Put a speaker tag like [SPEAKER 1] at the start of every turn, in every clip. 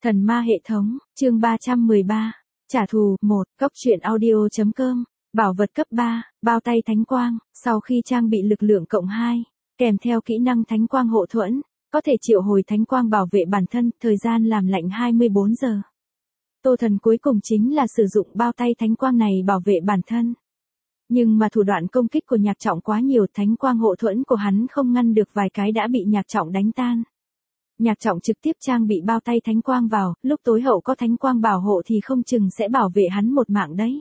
[SPEAKER 1] Thần ma hệ thống, chương 313. Trả thù, 1, Cốc truyện audio.com. Bảo vật cấp 3, bao tay thánh quang, sau khi trang bị lực lượng cộng 2, kèm theo kỹ năng thánh quang hộ thuẫn, có thể triệu hồi thánh quang bảo vệ bản thân, thời gian làm lạnh 24 giờ. Tô Thần cuối cùng chính là sử dụng bao tay thánh quang này bảo vệ bản thân. Nhưng mà thủ đoạn công kích của Nhạc Trọng quá nhiều, thánh quang hộ thuẫn của hắn không ngăn được vài cái đã bị Nhạc Trọng đánh tan. Nhạc Trọng trực tiếp trang bị bao tay thánh quang vào, lúc tối hậu có thánh quang bảo hộ thì không chừng sẽ bảo vệ hắn một mạng đấy.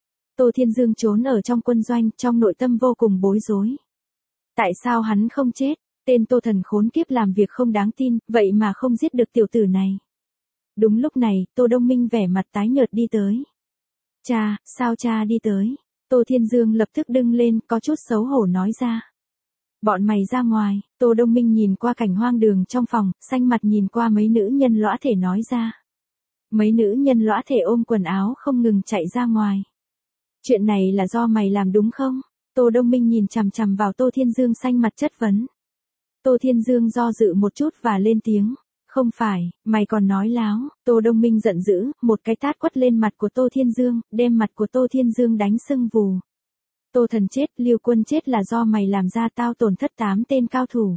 [SPEAKER 1] Tô Thiên Dương trốn ở trong quân doanh, trong nội tâm vô cùng bối rối. Tại sao hắn không chết? Tên Tô Thần khốn kiếp làm việc không đáng tin, vậy mà không giết được tiểu tử này. Đúng lúc này, Tô Đông Minh vẻ mặt tái nhợt đi tới. Cha, sao cha đi tới? Tô Thiên Dương lập tức đứng lên, có chút xấu hổ nói ra. Bọn mày ra ngoài. Tô Đông Minh nhìn qua cảnh hoang đường trong phòng, xanh mặt nhìn qua mấy nữ nhân lõa thể nói ra. Mấy nữ nhân lõa thể ôm quần áo không ngừng chạy ra ngoài. Chuyện này là do mày làm đúng không? Tô Đông Minh nhìn chằm chằm vào Tô Thiên Dương xanh mặt chất vấn. Tô Thiên Dương do dự một chút và lên tiếng. Không phải, mày còn nói láo. Tô Đông Minh giận dữ, một cái tát quất lên mặt của Tô Thiên Dương, đem mặt của Tô Thiên Dương đánh sưng vù. Tô Thần chết, Lưu Quân chết là do mày làm ra, tao tổn thất 8 tên cao thủ.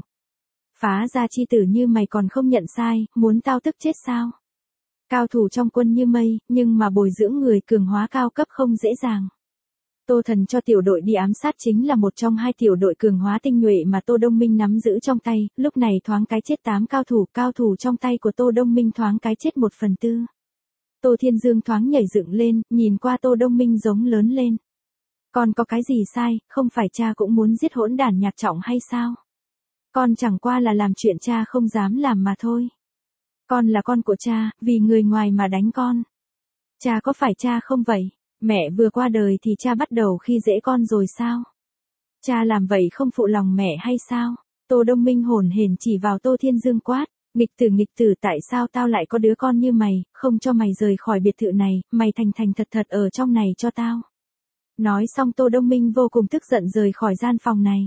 [SPEAKER 1] Phá gia chi tử như mày còn không nhận sai, muốn tao tức chết sao? Cao thủ trong quân như mây, nhưng mà bồi dưỡng người cường hóa cao cấp không dễ dàng. Tô Thần cho tiểu đội đi ám sát chính là một trong 2 tiểu đội cường hóa tinh nhuệ mà Tô Đông Minh nắm giữ trong tay, lúc này thoáng cái chết 8 cao thủ trong tay của Tô Đông Minh thoáng cái chết 1/4. Tô Thiên Dương thoáng nhảy dựng lên, nhìn qua Tô Đông Minh giống lớn lên. Con có cái gì sai, không phải cha cũng muốn giết hỗn đản Nhạc Trọng hay sao? Con chẳng qua là làm chuyện cha không dám làm mà thôi. Con là con của cha, vì người ngoài mà đánh con. Cha có phải cha không vậy? Mẹ vừa qua đời thì cha bắt đầu khi dễ con rồi sao? Cha làm vậy không phụ lòng mẹ hay sao? Tô Đông Minh hồn hển chỉ vào Tô Thiên Dương quát. Nghịch tử, tại sao tao lại có đứa con như mày, không cho mày rời khỏi biệt thự này, mày thành thật ở trong này cho tao. Nói xong Tô Đông Minh vô cùng tức giận rời khỏi gian phòng này.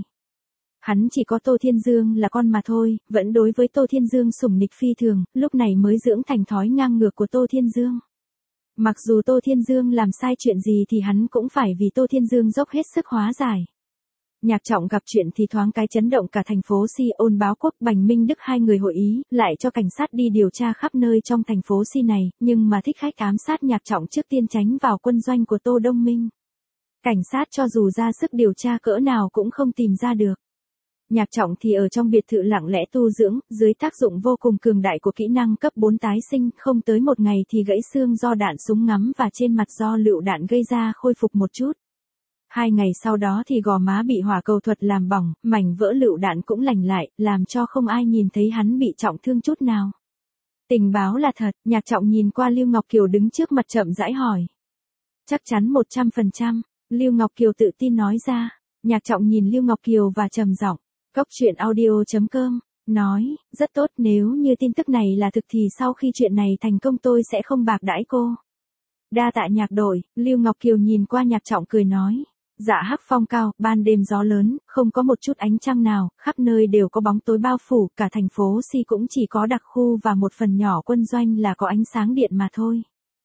[SPEAKER 1] Hắn chỉ có Tô Thiên Dương là con mà thôi, vẫn đối với Tô Thiên Dương sủng nịch phi thường, lúc này mới dưỡng thành thói ngang ngược của Tô Thiên Dương. Mặc dù Tô Thiên Dương làm sai chuyện gì thì hắn cũng phải vì Tô Thiên Dương dốc hết sức hóa giải. Nhạc Trọng gặp chuyện thì thoáng cái chấn động cả thành phố Si, ôn báo quốc Bành Minh Đức hai người hội ý, lại cho cảnh sát đi điều tra khắp nơi trong thành phố Si này, nhưng mà thích khách ám sát Nhạc Trọng trước tiên tránh vào quân doanh của Tô Đông Minh. Cảnh sát cho dù ra sức điều tra cỡ nào cũng không tìm ra được. Nhạc Trọng thì ở trong biệt thự lặng lẽ tu dưỡng, dưới tác dụng vô cùng cường đại của kỹ năng cấp 4 tái sinh, không tới một ngày thì gãy xương do đạn súng ngắm và trên mặt do lựu đạn gây ra khôi phục một chút. 2 ngày sau đó thì gò má bị hỏa cầu thuật làm bỏng, mảnh vỡ lựu đạn cũng lành lại, làm cho không ai nhìn thấy hắn bị trọng thương chút nào. Tình báo là thật, Nhạc Trọng nhìn qua Lưu Ngọc Kiều đứng trước mặt chậm rãi hỏi. Chắc chắn 100%, Lưu Ngọc Kiều tự tin nói ra. Nhạc Trọng nhìn Lưu Ngọc Kiều và trầm giọng. Cốc truyện audio.com, nói, rất tốt, nếu như tin tức này là thực thì sau khi chuyện này thành công tôi sẽ không bạc đãi cô. Đa tạ Nhạc đội, Lưu Ngọc Kiều nhìn qua Nhạc Trọng cười nói. Dạ hắc phong cao, ban đêm gió lớn, không có một chút ánh trăng nào, khắp nơi đều có bóng tối bao phủ, cả thành phố Si cũng chỉ có đặc khu và một phần nhỏ quân doanh là có ánh sáng điện mà thôi.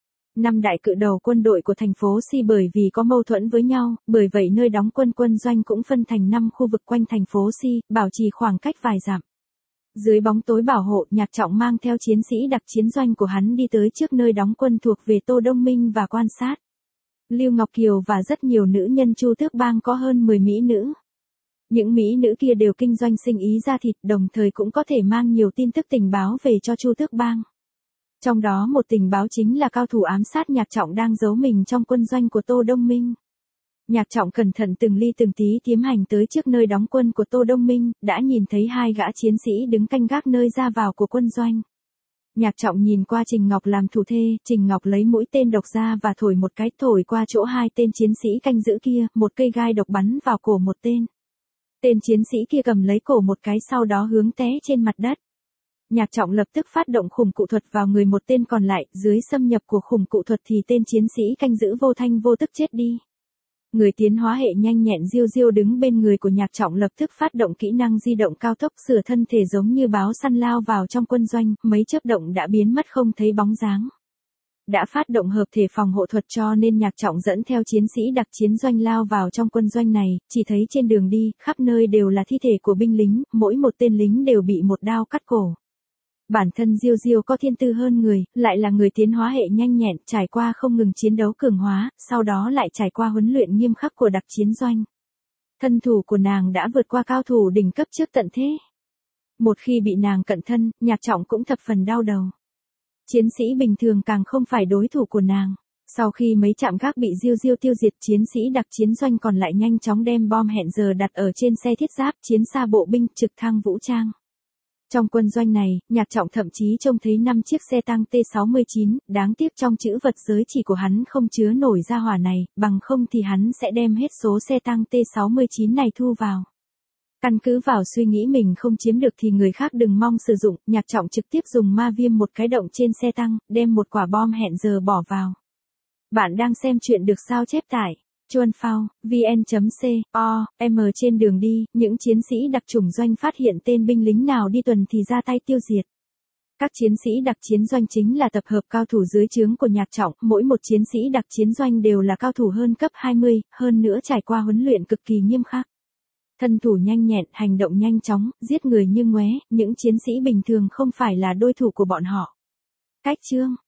[SPEAKER 1] 5 đại cự đầu quân đội của thành phố Si bởi vì có mâu thuẫn với nhau, bởi vậy nơi đóng quân doanh cũng phân thành 5 khu vực quanh thành phố Si, bảo trì khoảng cách vài dặm. Dưới bóng tối bảo hộ, Nhạc Trọng mang theo chiến sĩ đặc chiến doanh của hắn đi tới trước nơi đóng quân thuộc về Tô Đông Minh và quan sát. Lưu Ngọc Kiều và rất nhiều nữ nhân Chu Tước Bang có hơn 10 mỹ nữ. Những mỹ nữ kia đều kinh doanh sinh ý da thịt, đồng thời cũng có thể mang nhiều tin tức tình báo về cho Chu Tước Bang. Trong đó một tình báo chính là cao thủ ám sát Nhạc Trọng đang giấu mình trong quân doanh của Tô Đông Minh. Nhạc Trọng cẩn thận từng ly từng tí tiến hành tới trước nơi đóng quân của Tô Đông Minh, đã nhìn thấy 2 gã chiến sĩ đứng canh gác nơi ra vào của quân doanh. Nhạc Trọng nhìn qua Trình Ngọc làm thủ thê, Trình Ngọc lấy mũi tên độc ra và thổi một cái, thổi qua chỗ 2 tên chiến sĩ canh giữ kia, một cây gai độc bắn vào cổ một tên. Tên chiến sĩ kia cầm lấy cổ một cái sau đó hướng té trên mặt đất. Nhạc Trọng lập tức phát động khủng cụ thuật vào người một tên còn lại, dưới xâm nhập của khủng cụ thuật thì tên chiến sĩ canh giữ vô thanh vô tức chết đi. Người tiến hóa hệ nhanh nhẹn Diêu Diêu đứng bên người của Nhạc Trọng lập tức phát động kỹ năng di động cao tốc sửa thân thể giống như báo săn lao vào trong quân doanh, mấy chớp động đã biến mất không thấy bóng dáng. Đã phát động hợp thể phòng hộ thuật cho nên Nhạc Trọng dẫn theo chiến sĩ đặc chiến doanh lao vào trong quân doanh này, chỉ thấy trên đường đi, khắp nơi đều là thi thể của binh lính, mỗi một tên lính đều bị một đao cắt cổ. Bản thân Diêu Diêu có thiên tư hơn người, lại là người tiến hóa hệ nhanh nhẹn, trải qua không ngừng chiến đấu cường hóa, sau đó lại trải qua huấn luyện nghiêm khắc của đặc chiến doanh. Thân thủ của nàng đã vượt qua cao thủ đỉnh cấp trước tận thế. Một khi bị nàng cận thân, Nhạc Trọng cũng thập phần đau đầu. Chiến sĩ bình thường càng không phải đối thủ của nàng. Sau khi mấy trạm gác bị Diêu Diêu tiêu diệt, chiến sĩ đặc chiến doanh còn lại nhanh chóng đem bom hẹn giờ đặt ở trên xe thiết giáp, chiến xa bộ binh, trực thăng vũ trang. Trong quân doanh này, Nhạc Trọng thậm chí trông thấy 5 chiếc xe tăng T-69, đáng tiếc trong trữ vật giới chỉ của hắn không chứa nổi ra hỏa này, bằng không thì hắn sẽ đem hết số xe tăng T-69 này thu vào. Căn cứ vào suy nghĩ mình không chiếm được thì người khác đừng mong sử dụng, Nhạc Trọng trực tiếp dùng ma viêm một cái động trên xe tăng, đem một quả bom hẹn giờ bỏ vào. Bạn đang xem chuyện được sao chép tải. Chuan Phao, vn.co.m trên đường đi, những chiến sĩ đặc chủng doanh phát hiện tên binh lính nào đi tuần thì ra tay tiêu diệt. Các chiến sĩ đặc chiến doanh chính là tập hợp cao thủ dưới trướng của Nhạc Trọng, mỗi một chiến sĩ đặc chiến doanh đều là cao thủ hơn cấp 20, hơn nữa trải qua huấn luyện cực kỳ nghiêm khắc. Thân thủ nhanh nhẹn, hành động nhanh chóng, giết người như ngoé, những chiến sĩ bình thường không phải là đối thủ của bọn họ. Cách chương